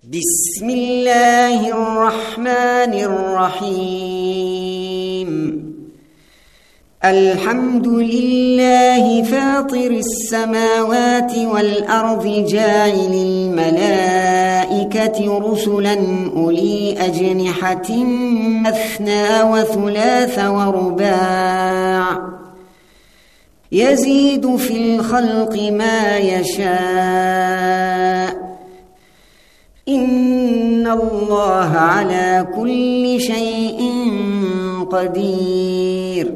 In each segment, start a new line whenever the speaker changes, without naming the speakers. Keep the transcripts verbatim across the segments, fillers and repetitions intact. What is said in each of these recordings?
بسم الله الرحمن الرحيم. الحمد لله فاطر السماوات والأرض جاعل الملائكة رسلا أولي أجنحة مثنى وثلاث ورباع يزيد في الخلق ما يشاء إن الله على كل شيء قدير.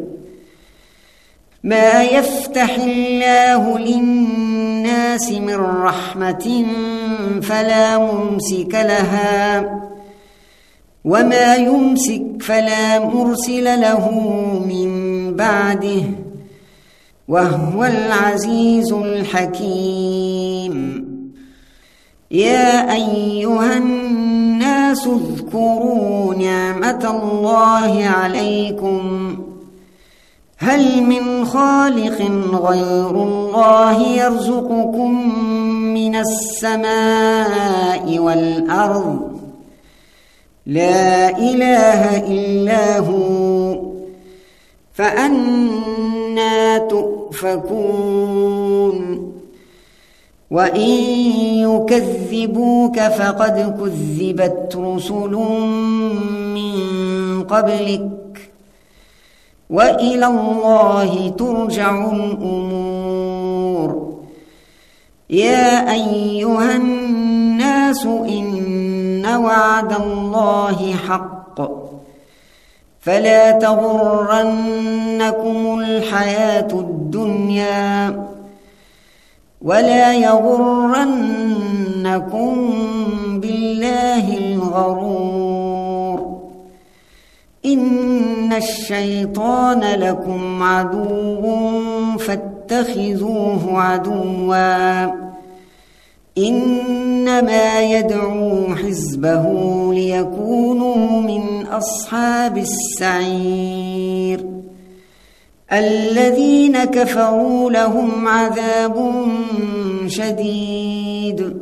ما يفتح الله للناس من رحمة فلا ممسك لها وما يمسك فلا مرسل له من بعده وهو العزيز الحكيم. يا أيها الناس اذكروا نعمة الله عليكم هل من خالق غير الله يرزقكم من السماء والأرض لا إله إلا هو فأنى تؤفكون. وإن يكذبوك فقد كذبت رسل من قبلك وإلى الله ترجع الأمور. يا أيها الناس إن وعد الله حق فلا تغرنكم الحياة الدنيا ولا يغرنكم بالله الغرور. إن الشيطان لكم عدو فاتخذوه عدوا إنما يدعو حزبه ليكونوا من أصحاب السعير. الذين كفروا لهم عذاب شديد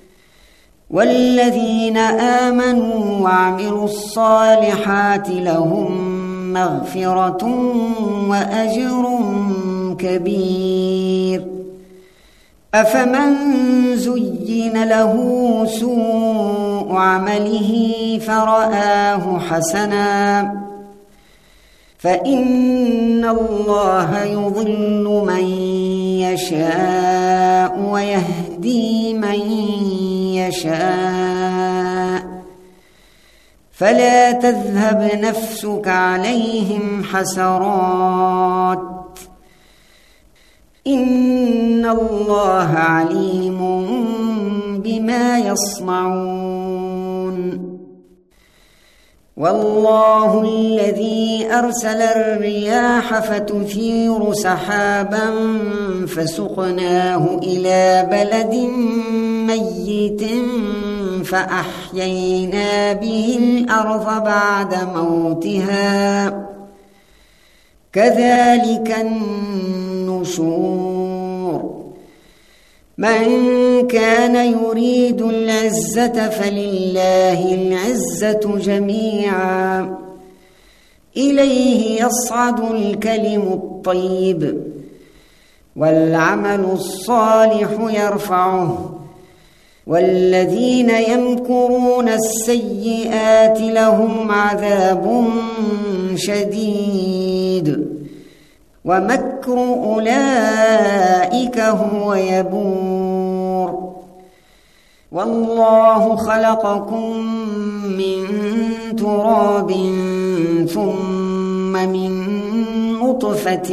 والذين آمنوا وعملوا الصالحات لهم مغفرة وأجر كبير. أفمن زين له سوء عمله فرآه حسنا فإن الله يضل من يشاء ويهدي من يشاء فلا تذهب نفسك عليهم حسرات إن الله عليم بما يصنعون. والله الذي أرسل الرياح فتثير سحابا فسقناه إلى بلد ميت فأحيينا به الأرض بعد موتها كذلك النشور. من كان يريد العزة فلله العزة جميعا إليه يصعد الكلم الطيب والعمل الصالح يرفعه والذين يمكرون السيئات لهم عذاب شديد ومكر أولئك هو يبور. والله خلقكم من تراب ثم من نطفة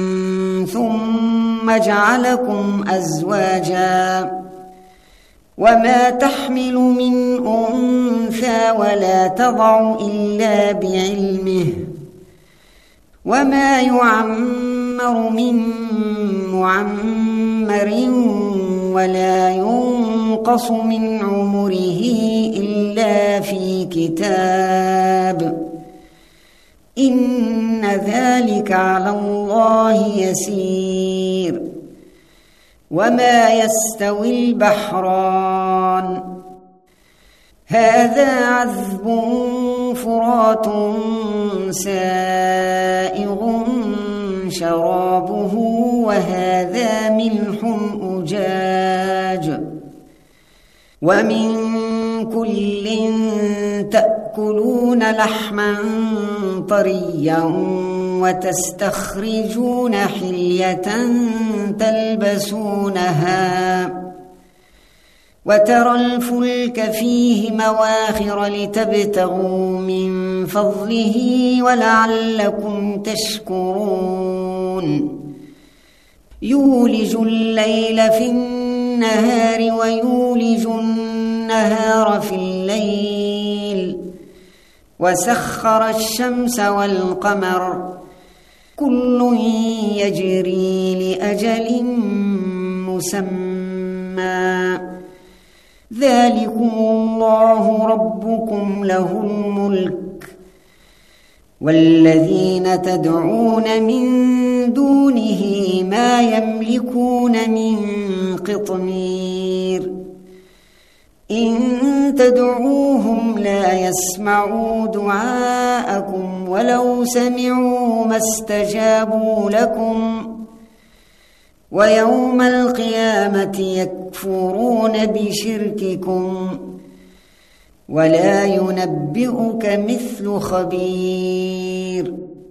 ثم جعلكم أزواجا وما تحمل من أنثى ولا تضع إلا بعلمه وما يعمر من معمر ولا ينقص من عمره إلا في كتاب إن ذلك على الله يسير. وما يستوي البحران هذا عذب فرات سائغ شرابه وهذا ملح أجاج ومن كل تأكلون لحما طريا وتستخرجون حلية تلبسونها وترى الفلك فيه مواخر لتبتغوا من فضله ولعلكم تشكرون يولج الليل في النهار ويولج النهار في الليل وسخر الشمس والقمر كل يجري لأجل مسمى ذلكم الله ربكم له الملك والذين تدعون من دونه ما يملكون من قطمير إن تدعوهم لا يسمعوا دعاءكم ولو سمعوا ما استجابوا لكم ويوم القيامة يكفرون بشرككم ولا ينبئك مثل خبير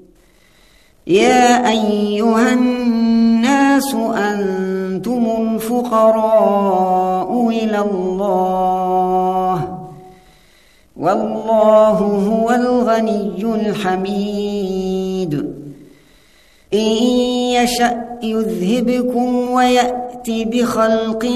يا أيها الناس أنتم الفقراء إلى الله والله هو الغني الحميد إن يشأ يذهبكم ويأتي بخلق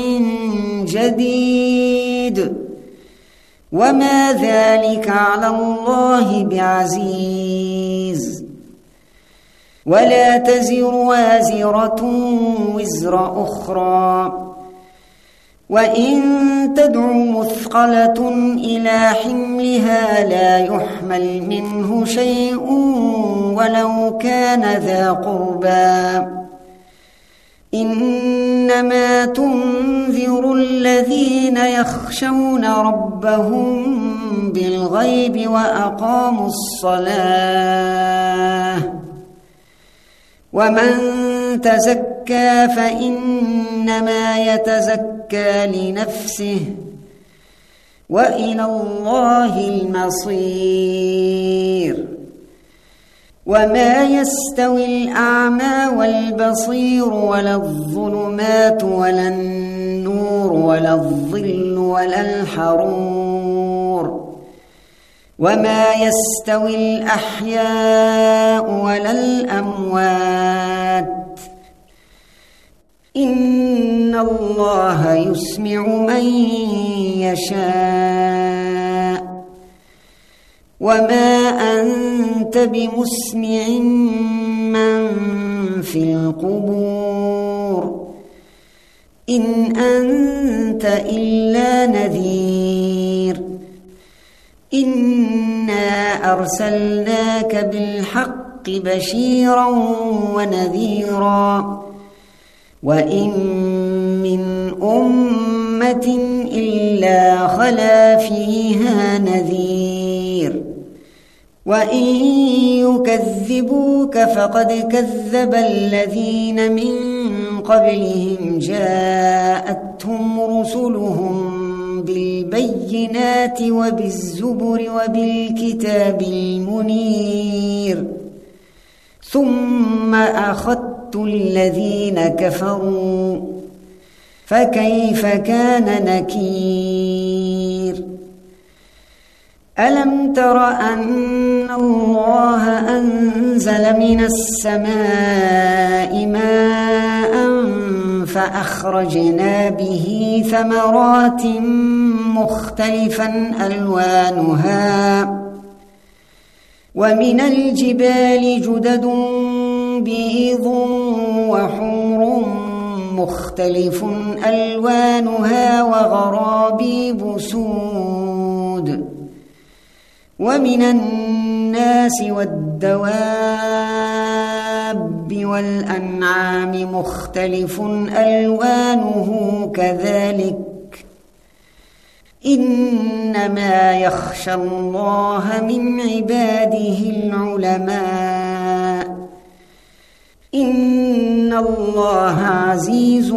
جديد وما ذلك على الله بعزيز ولا تزر وازرة وزر أخرى وإن تدع مثقلة إلى حملها لا يحمل منه شيء ولو كان ذا قربى إنما تنذر الذين يخشون ربهم بالغيب وأقاموا الصلاة ومن تزكى فإنما يتزكى لنفسه وإلى الله المصير وما يستوي الأعمى والبصير ولا الظلمات ولا النور ولا الظل ولا الحرور وما يستوي الأحياء ولا الأموات إن الله يسمع من يشاء وما أنت بمسمع من في القبور إن أنت إلا نذير إنا أرسلناك بالحق بشيرا ونذيرا وإن من أمة إلا خلا فيها نذير وإن يكذبوك فقد كذب الذين من قبلهم جاءتهم رسلهم بالبينات وبالزبر وبالكتاب المنير ثم أخذت الذين كفروا فكيف كان نكير ألم تر أن الله أنزل من السماء ماء فأخرجنا به ثمرات مختلفا ألوانها ومن الجبال جدد بيض وحمر مختلف ألوانها وغرابيب سود ومن الناس والدواب والأنعام مختلف ألوانه كذلك إنما يخشى الله من عباده العلماء إن الله عزيز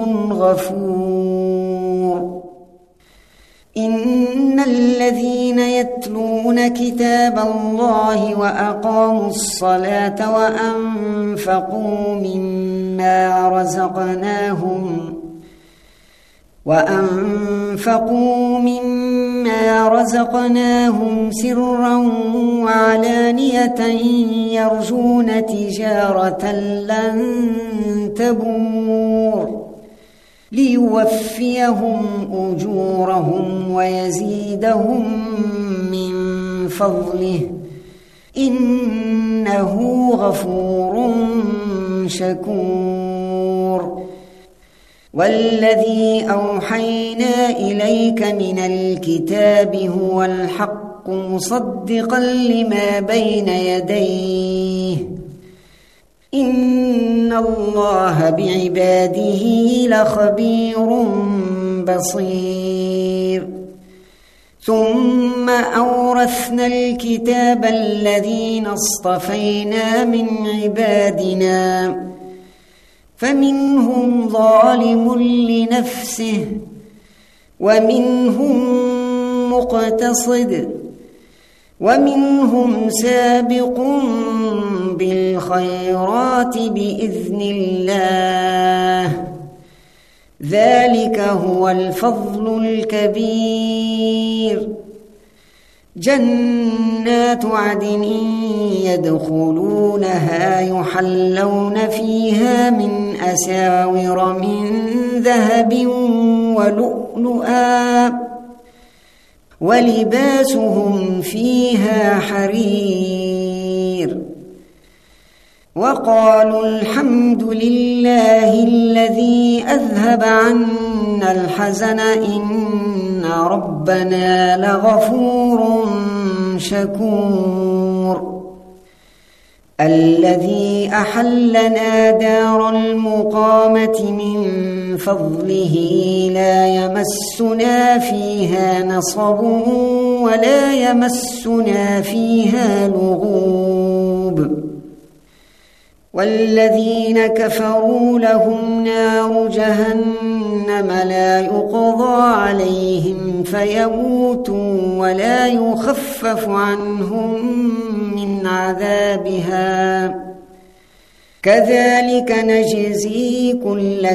غفور إن الذين يتلون كتاب الله وأقاموا الصلاة وأنفقوا مما رزقناهم وأنفقوا مما رزقناهم سرا وعلانية يرجون تجارة لن تبور ليوفيهم أجورهم ويزيدهم من فضله إنه غفور شكور والذي أوحينا إليك من الكتاب هو الحق مصدقا لما بين يديه إن الله بعباده لخبير بصير ثم أورثنا الكتاب الذين اصطفينا من عبادنا فمنهم ظالم لنفسه ومنهم مقتصد ومنهم سابق بالخيرات بإذن الله ذلك هو الفضل الكبير جنات عدن يدخلونها يحلون فيها من أساور من ذهب ولؤلؤا ولباسهم فيها حرير وقالوا الحمد لله الذي أذهب عنا الحزن إن ربنا لغفور شكور الذي أحلنا دار المقامة من فضله لا يمسنا فيها نصب ولا يمسنا فيها لغوب والذين كفروا لهم نار جهنم لا يقضى عليهم فيموتوا ولا يخفف عنهم من عذابها كذلك نجزي كل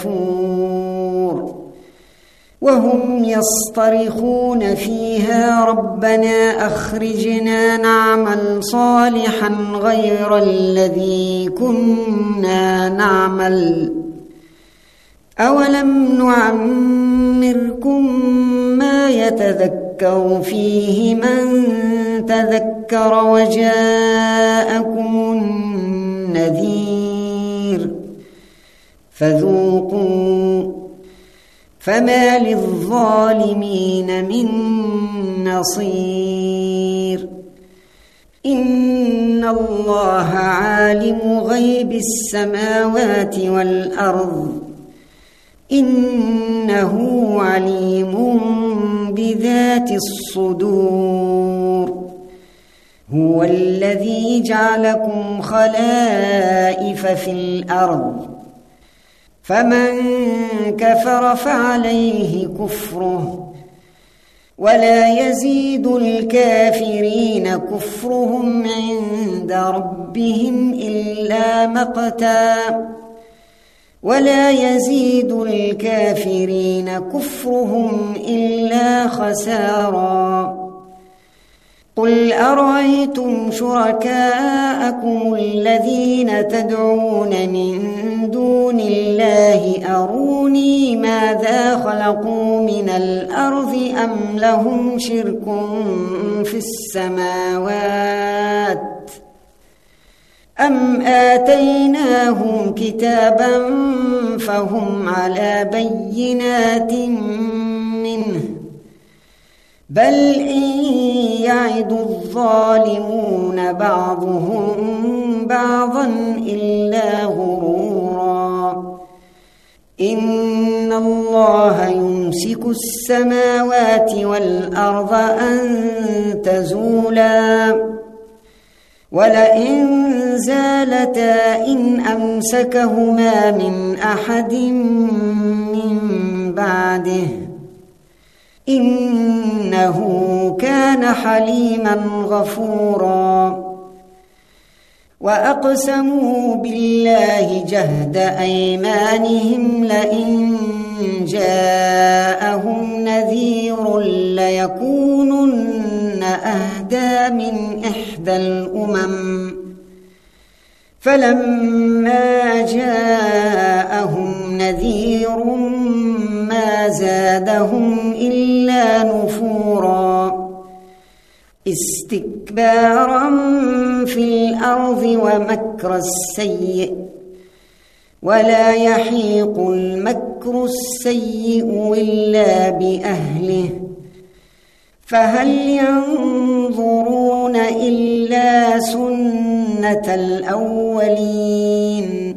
كفور وهم يصطرخون فيها ربنا أخرجنا نعمل صالحا غير الذي كنا نعمل أولم نعمركم ما يتذكر فيه من تذكر وجاءكم النذير فذوقوا فما للظالمين من نصير إن الله عالم غيب السماوات والأرض إنه عليم بذات الصدور هو الذي جعلكم خلائف في الأرض فمن كفر فعليه كفره ولا يزيد الكافرين كفرهم عند ربهم إلا مقتا ولا يزيد الكافرين كفرهم إلا خسارا قل أرأيتم شركاءكم الذين تدعون من دون الله أروني ماذا خلقوا من الأرض أم لهم شرك في السماوات أم آتيناهم كتابا فهم على بينات منه بل إن يعد الظالمون بعضهم بعضا إلا غرورا إن الله يمسك السماوات والأرض أن تزولا ولئن زالتا إن أمسكهما من أحد من بعده إنه كان حليما غفورا وأقسموا بالله جهد أيمانهم لئن جاءهم نذير ليكونن أهدى من إحدى الأمم فلما جاءهم نذير ما زادهم إلا نفورا استكبارا في الأرض ومكر السيء ولا يحيق المكر السيء إلا بأهله فهل ينظرون إلا سنة الأولين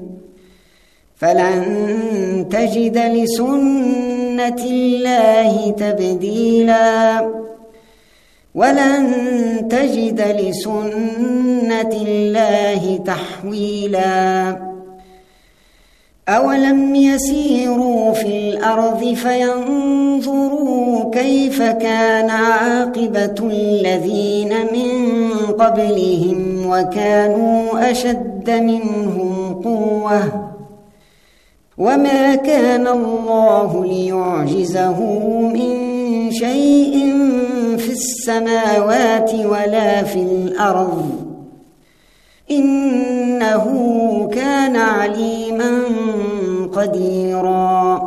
فلن تجد لسنة الله تبديلا ولن تجد لسنة الله تحويلا أولم يسيروا في الأرض فينظروا كيف كان عاقبة الذين من قبلهم وكانوا أشد منهم قوة وما كان الله ليعجزه من شيء في السماوات ولا في الأرض إنه كان عليما قديرا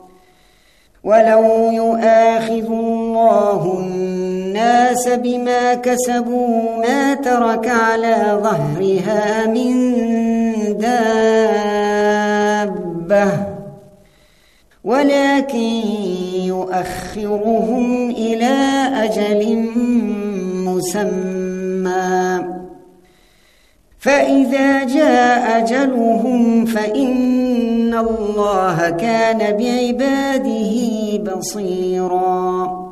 ولو يؤاخذ الله الناس بما كسبوا ما ترك على ظهرها من دابة ولكن يؤخرهم إلى أجل مسمى فإذا جاء أجلهم فإن الله كان بعباده بصيراً